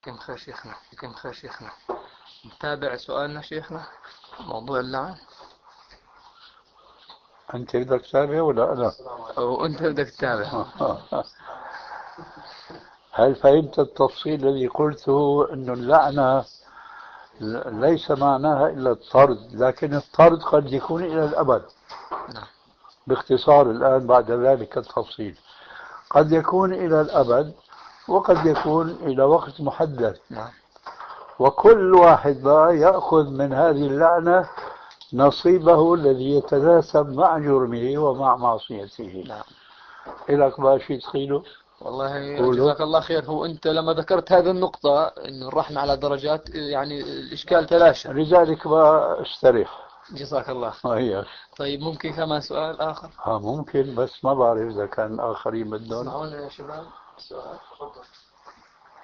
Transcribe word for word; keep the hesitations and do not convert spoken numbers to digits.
يكون خير شيخنا، يكون خير شيخنا. نتابع سؤالنا شيخنا، موضوع اللعن. أنت بدك تتابع ولا أنا؟ وأنت بدك تتابع. هل فهمت التفصيل الذي قلته أن اللعنة ليس معناها إلا الطرد، لكن الطرد قد يكون إلى الأبد؟ نعم. باختصار الآن بعد ذلك التفصيل، قد يكون إلى الأبد وقد يكون إلى وقت محدد. نعم. وكل واحد بقى يأخذ من هذه اللعنة نصيبه الذي يتناسب مع جرمه ومع معصيته. نعم. إلك بقى شيء تقيله؟ والله قوله. جزاك الله خير. هو أنت لما ذكرت هذه النقطة إنه الرحمة على درجات، يعني الإشكال تلاشى. لذلك بقى استريح. جزاك الله. هي. طيب ممكن كمان سؤال آخر؟ ها ممكن، بس ما بعرف إذا كان آخرين بدهم. اسمعونا يا شباب. سؤال تفضل.